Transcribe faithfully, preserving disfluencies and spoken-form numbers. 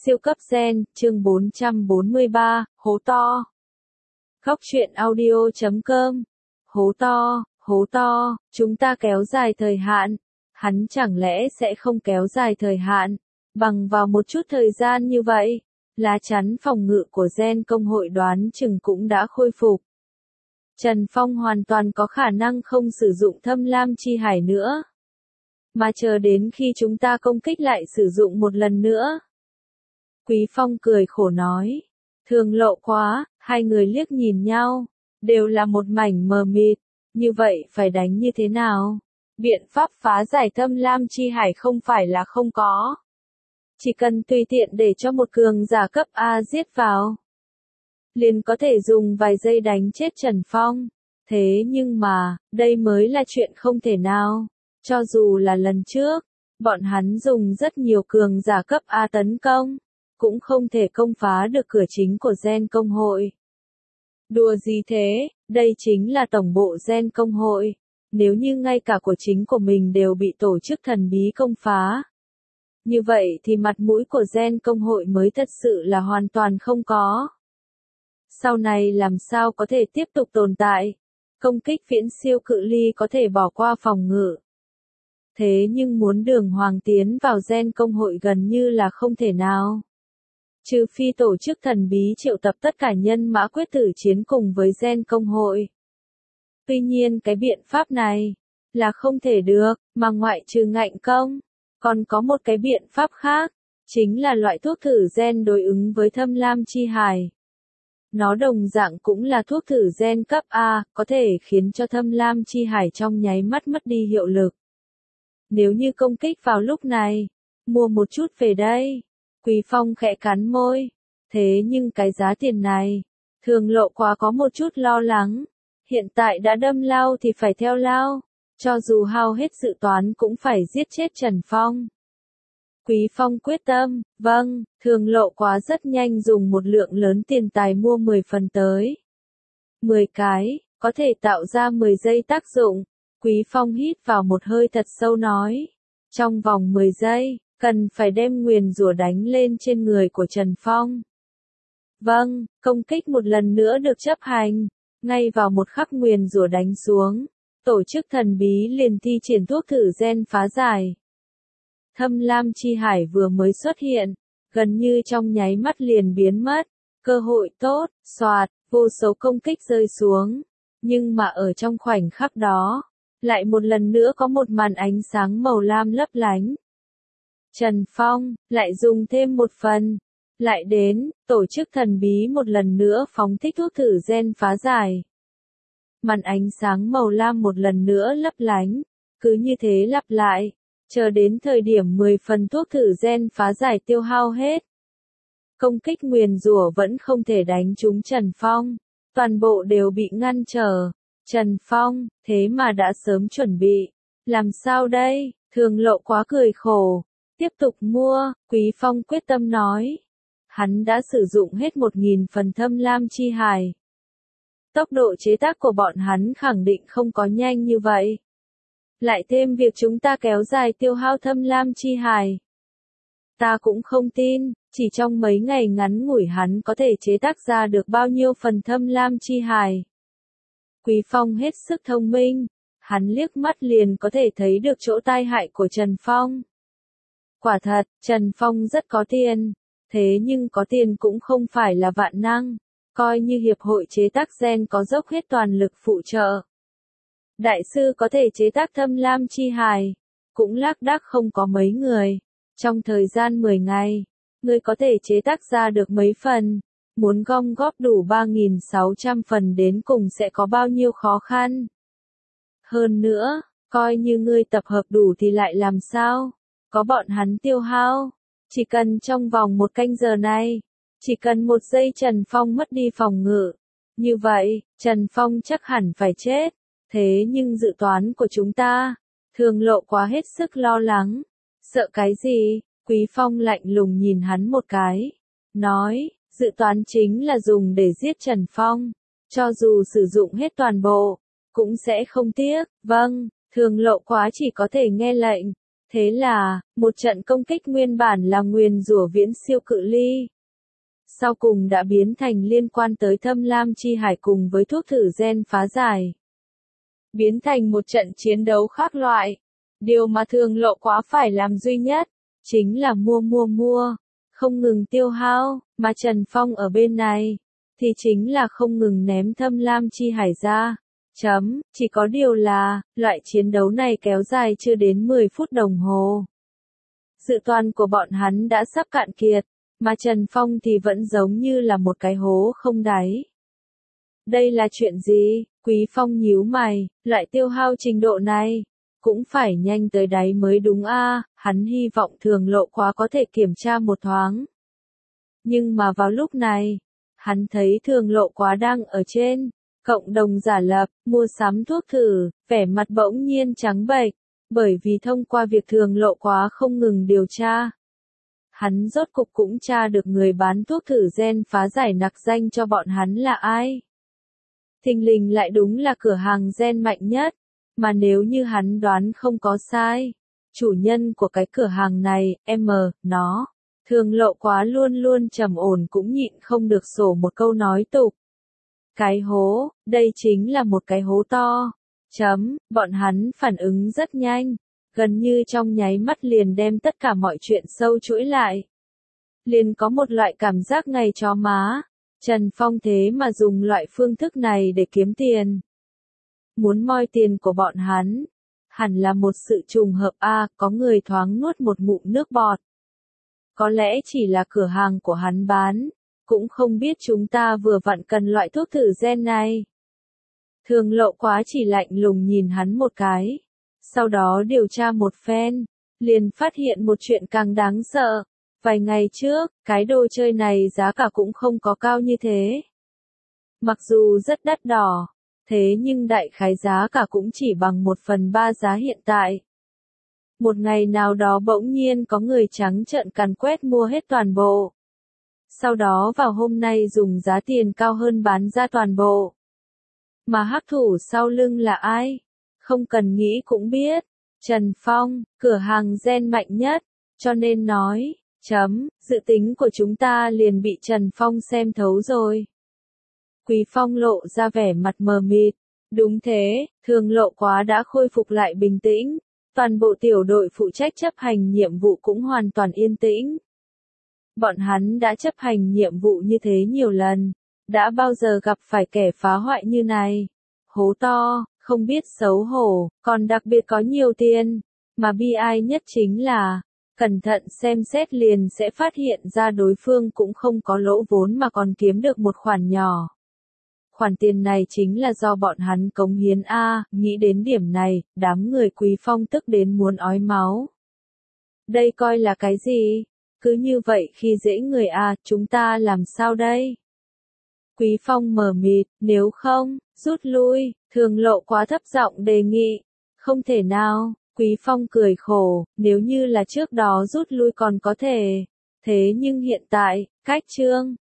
Siêu cấp gen, chương bốn trăm bốn mươi ba, hố to. Góc truyện audio chấm com. Hố to, hố to, chúng ta kéo dài thời hạn. Hắn chẳng lẽ sẽ không kéo dài thời hạn, bằng vào một chút thời gian như vậy. Lá chắn phòng ngự của gen công hội đoán chừng cũng đã khôi phục. Trần Phong hoàn toàn có khả năng không sử dụng thâm lam chi hải nữa. Mà chờ đến khi chúng ta công kích lại sử dụng một lần nữa. Quý Phong cười khổ nói. Thường lộ quá, hai người liếc nhìn nhau, đều là một mảnh mờ mịt, như vậy phải đánh như thế nào? Biện pháp phá giải thâm lam chi hải không phải là không có. Chỉ cần tùy tiện để cho một cường giả cấp A giết vào, liền có thể dùng vài giây đánh chết Trần Phong. Thế nhưng mà, đây mới là chuyện không thể nào. Cho dù là lần trước, bọn hắn dùng rất nhiều cường giả cấp A tấn công, cũng không thể công phá được cửa chính của gen công hội. Đùa gì thế, đây chính là tổng bộ gen công hội. Nếu như ngay cả của chính của mình đều bị tổ chức thần bí công phá, như vậy thì mặt mũi của gen công hội mới thật sự là hoàn toàn không có. Sau này làm sao có thể tiếp tục tồn tại? Công kích viễn siêu cự ly có thể bỏ qua phòng ngự. Thế nhưng muốn đường hoàng tiến vào gen công hội gần như là không thể nào. Trừ phi tổ chức thần bí triệu tập tất cả nhân mã quyết tử chiến cùng với gen công hội. Tuy nhiên cái biện pháp này là không thể được, mà ngoại trừ ngạnh công, còn có một cái biện pháp khác, chính là loại thuốc thử gen đối ứng với thâm lam chi hải. Nó đồng dạng cũng là thuốc thử gen cấp A, có thể khiến cho thâm lam chi hải trong nháy mắt mất đi hiệu lực. Nếu như công kích vào lúc này, mua một chút về đây. Quý Phong khẽ cắn môi. Thế nhưng cái giá tiền này, Thường Lộ quá có một chút lo lắng. Hiện tại đã đâm lao thì phải theo lao. Cho dù hao hết dự toán cũng phải giết chết Trần Phong. Quý Phong quyết tâm, vâng, Thường Lộ quá rất nhanh dùng một lượng lớn tiền tài mua mười phần tới. mười cái, có thể tạo ra mười giây tác dụng. Quý Phong hít vào một hơi thật sâu nói. Trong vòng mười giây, cần phải đem nguyền rủa đánh lên trên người của Trần Phong. Vâng, công kích một lần nữa được chấp hành. Ngay vào một khắc nguyền rủa đánh xuống, tổ chức thần bí liền thi triển thuốc thử gen phá giải. Thâm lam chi hải vừa mới xuất hiện, gần như trong nháy mắt liền biến mất. Cơ hội tốt, xoạt, vô số công kích rơi xuống. Nhưng mà ở trong khoảnh khắc đó, lại một lần nữa có một màn ánh sáng màu lam lấp lánh. Trần Phong, lại dùng thêm một phần. Lại đến, tổ chức thần bí một lần nữa phóng thích thuốc thử gen phá giải. Màn ánh sáng màu lam một lần nữa lấp lánh. Cứ như thế lặp lại. Chờ đến thời điểm mười phần thuốc thử gen phá giải tiêu hao hết. Công kích nguyền rủa vẫn không thể đánh trúng Trần Phong. Toàn bộ đều bị ngăn trở. Trần Phong, thế mà đã sớm chuẩn bị. Làm sao đây? Thường Lộ quá cười khổ. Tiếp tục mua, Quý Phong quyết tâm nói. Hắn đã sử dụng hết một nghìn phần thâm lam chi hải. Tốc độ chế tác của bọn hắn khẳng định không có nhanh như vậy. Lại thêm việc chúng ta kéo dài tiêu hao thâm lam chi hải. Ta cũng không tin, chỉ trong mấy ngày ngắn ngủi hắn có thể chế tác ra được bao nhiêu phần thâm lam chi hải. Quý Phong hết sức thông minh, hắn liếc mắt liền có thể thấy được chỗ tai hại của Trần Phong. Quả thật, Trần Phong rất có tiền, thế nhưng có tiền cũng không phải là vạn năng, coi như hiệp hội chế tác gen có dốc hết toàn lực phụ trợ. Đại sư có thể chế tác thâm lam chi hải, cũng lác đác không có mấy người. Trong thời gian mười ngày, người có thể chế tác ra được mấy phần, muốn gom góp đủ ba nghìn sáu trăm phần đến cùng sẽ có bao nhiêu khó khăn. Hơn nữa, coi như ngươi tập hợp đủ thì lại làm sao? Có bọn hắn tiêu hao, chỉ cần trong vòng một canh giờ này, chỉ cần một giây Trần Phong mất đi phòng ngự. Như vậy, Trần Phong chắc hẳn phải chết. Thế nhưng dự toán của chúng ta, Thường Lộ quá hết sức lo lắng. Sợ cái gì? Quý Phong lạnh lùng nhìn hắn một cái. Nói, dự toán chính là dùng để giết Trần Phong. Cho dù sử dụng hết toàn bộ, cũng sẽ không tiếc. Vâng, Thường Lộ quá chỉ có thể nghe lệnh. Thế là, một trận công kích nguyên bản là nguyền rủa viễn siêu cự ly. Sau cùng đã biến thành liên quan tới Thâm Lam Chi Hải cùng với thuốc thử gen phá giải. Biến thành một trận chiến đấu khác loại. Điều mà Thường Lộ Quá phải làm duy nhất, chính là mua mua mua, không ngừng tiêu hao, mà Trần Phong ở bên này, thì chính là không ngừng ném Thâm Lam Chi Hải ra. Chấm, chỉ có điều là, loại chiến đấu này kéo dài chưa đến mười phút đồng hồ. Dự toán của bọn hắn đã sắp cạn kiệt, mà Trần Phong thì vẫn giống như là một cái hố không đáy. Đây là chuyện gì? Quý Phong nhíu mày, lại tiêu hao trình độ này, cũng phải nhanh tới đáy mới đúng a, hắn hy vọng Thường Lộ Quá có thể kiểm tra một thoáng. Nhưng mà vào lúc này, hắn thấy Thường Lộ Quá đang ở trên cộng đồng giả lập, mua sắm thuốc thử, vẻ mặt bỗng nhiên trắng bệch, bởi vì thông qua việc Thường Lộ Quá không ngừng điều tra. Hắn rốt cục cũng tra được người bán thuốc thử gen phá giải nặc danh cho bọn hắn là ai. Thình lình lại đúng là cửa hàng gen mạnh nhất, mà nếu như hắn đoán không có sai, chủ nhân của cái cửa hàng này, em, nó, Thường Lộ Quá luôn luôn trầm ổn cũng nhịn không được sổ một câu nói tục. Cái hố, đây chính là một cái hố to. Chấm, bọn hắn phản ứng rất nhanh, gần như trong nháy mắt liền đem tất cả mọi chuyện sâu chuỗi lại. Liền có một loại cảm giác ngày chó má, Trần Phong thế mà dùng loại phương thức này để kiếm tiền. Muốn moi tiền của bọn hắn, hẳn là một sự trùng hợp a, à, có người thoáng nuốt một ngụm nước bọt. Có lẽ chỉ là cửa hàng của hắn bán, cũng không biết chúng ta vừa vặn cần loại thuốc thử gen này. Thường Lộ Quá chỉ lạnh lùng nhìn hắn một cái, sau đó điều tra một phen, liền phát hiện một chuyện càng đáng sợ. Vài ngày trước, cái đồ chơi này giá cả cũng không có cao như thế. Mặc dù rất đắt đỏ, thế nhưng đại khái giá cả cũng chỉ bằng một phần ba giá hiện tại. Một ngày nào đó bỗng nhiên có người trắng trợn càn quét mua hết toàn bộ. Sau đó vào hôm nay dùng giá tiền cao hơn bán ra toàn bộ. Mà hắc thủ sau lưng là ai? Không cần nghĩ cũng biết. Trần Phong, cửa hàng gen mạnh nhất, cho nên nói, chấm, dự tính của chúng ta liền bị Trần Phong xem thấu rồi. Quý Phong lộ ra vẻ mặt mờ mịt. Đúng thế, Thường Lộ Quá đã khôi phục lại bình tĩnh. Toàn bộ tiểu đội phụ trách chấp hành nhiệm vụ cũng hoàn toàn yên tĩnh. Bọn hắn đã chấp hành nhiệm vụ như thế nhiều lần, đã bao giờ gặp phải kẻ phá hoại như này. Hố to, không biết xấu hổ, còn đặc biệt có nhiều tiền, mà bi ai nhất chính là, cẩn thận xem xét liền sẽ phát hiện ra đối phương cũng không có lỗ vốn mà còn kiếm được một khoản nhỏ. Khoản tiền này chính là do bọn hắn cống hiến a, nghĩ đến điểm này, đám người Quý Phong tức đến muốn ói máu. Đây coi là cái gì? Cứ như vậy khi dễ người à, chúng ta làm sao đây? Quý Phong mờ mịt, nếu không, rút lui, Thường Lộ Quá thấp giọng đề nghị. Không thể nào, Quý Phong cười khổ, nếu như là trước đó rút lui còn có thể. Thế nhưng hiện tại, cách chương